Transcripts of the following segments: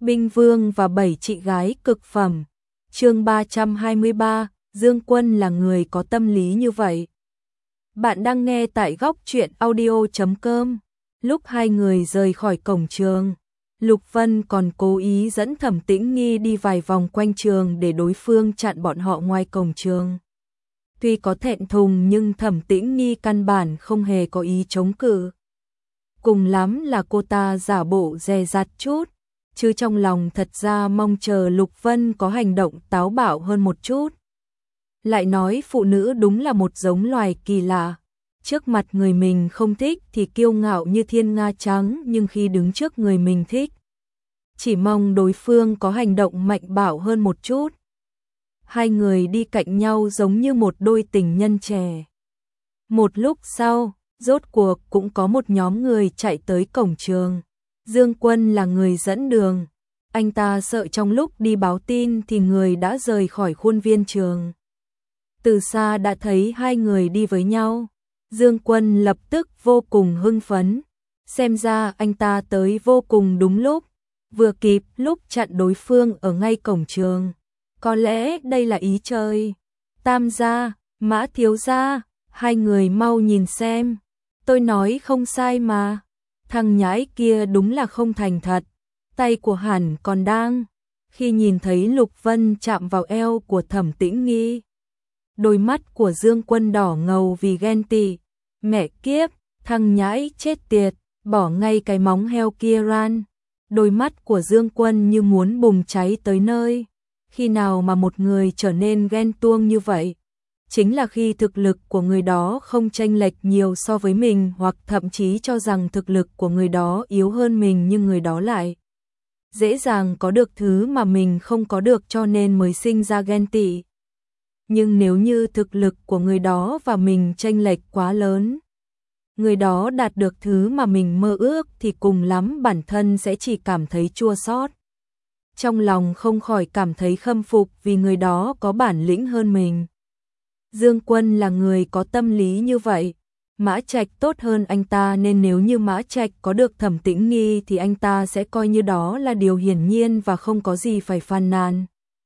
Binh Vương và 7 chị gái cực phẩm. Chương 323, Dương Quân là người có tâm lý như vậy. Bạn đang nghe tại góc truyện audio.com. Lúc hai người rời khỏi cổng trường, Lục Vân còn cố ý dẫn Thẩm Tĩnh Nghi đi vài vòng quanh trường để đối phương chặn bọn họ ngoài cổng trường. Tuy có thẹn thùng nhưng Thẩm Tĩnh Nghi căn bản không hề có ý chống cự. Cùng lắm là cô ta giả bộ dè dặt chút, chứ trong lòng thật ra mong chờ Lục Vân có hành động táo bạo hơn một chút. Lại nói phụ nữ đúng là một giống loài kỳ lạ. Trước mặt người mình không thích thì kiêu ngạo như thiên nga trắng, nhưng khi đứng trước người mình thích, chỉ mong đối phương có hành động mạnh bạo hơn một chút. Hai người đi cạnh nhau giống như một đôi tình nhân trẻ. Một lúc sau, rốt cuộc cũng có một nhóm người chạy tới cổng trường. Dương Quân là người dẫn đường. Anh ta sợ trong lúc đi báo tin thì người đã rời khỏi khuôn viên trường. Từ xa đã thấy hai người đi với nhau. Dương Quân lập tức vô cùng hưng phấn. Xem ra anh ta tới vô cùng đúng lúc, vừa kịp lúc chặn đối phương ở ngay cổng trường. Có lẽ đây là ý trời. Tam gia, Mã thiếu gia, hai người mau nhìn xem. Tôi nói không sai mà. Thằng nhãi kia đúng là không thành thật. Tay của hẳn còn đang. Khi nhìn thấy Lục Vân chạm vào eo của Thẩm Tĩnh Nghi, đôi mắt của Dương Quân đỏ ngầu vì ghen tị. Mẹ kiếp, thằng nhãi chết tiệt, bỏ ngay cái móng heo kia ran. Đôi mắt của Dương Quân như muốn bùng cháy tới nơi. Khi nào mà một người trở nên ghen tuông như vậy? Chính là khi thực lực của người đó không chênh lệch nhiều so với mình, hoặc thậm chí cho rằng thực lực của người đó yếu hơn mình, nhưng người đó lại dễ dàng có được thứ mà mình không có được, cho nên mới sinh ra ghen tị. Nhưng nếu như thực lực của người đó và mình chênh lệch quá lớn, người đó đạt được thứ mà mình mơ ước thì cùng lắm bản thân sẽ chỉ cảm thấy chua xót. Trong lòng không khỏi cảm thấy khâm phục vì người đó có bản lĩnh hơn mình. Dương Quân là người có tâm lý như vậy. Mã Trạch tốt hơn anh ta, nên nếu như Mã Trạch có được Thẩm Tĩnh Nghi thì anh ta sẽ coi như đó là điều hiển nhiên và không có gì phải phàn nàn.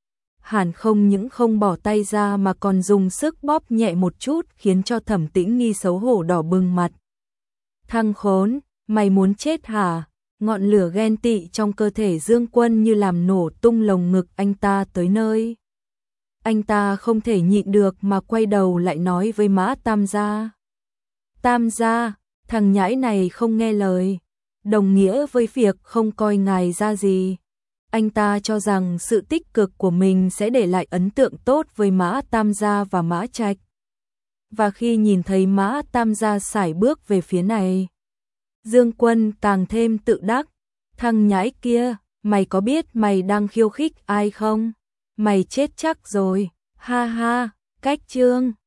Hẳn không những không bỏ tay ra mà còn dùng sức bóp nhẹ một chút, khiến cho Thẩm Tĩnh Nghi xấu hổ đỏ bừng mặt. Thằng khốn, mày muốn chết hả? Ngọn lửa ghen tị trong cơ thể Dương Quân như làm nổ tung lồng ngực anh ta tới nơi. Anh ta không thể nhịn được mà quay đầu lại nói với Mã Tam gia. Tam gia, thằng nhãi này không nghe lời, đồng nghĩa với việc không coi ngài ra gì. Anh ta cho rằng sự tích cực của mình sẽ để lại ấn tượng tốt với Mã Tam gia và Mã Trạch. Và khi nhìn thấy Mã Tam gia sải bước về phía này, Dương Quân càng thêm tự đắc. Thằng nhãi kia, mày có biết mày đang khiêu khích ai không? Mày chết chắc rồi, ha ha, cách chương.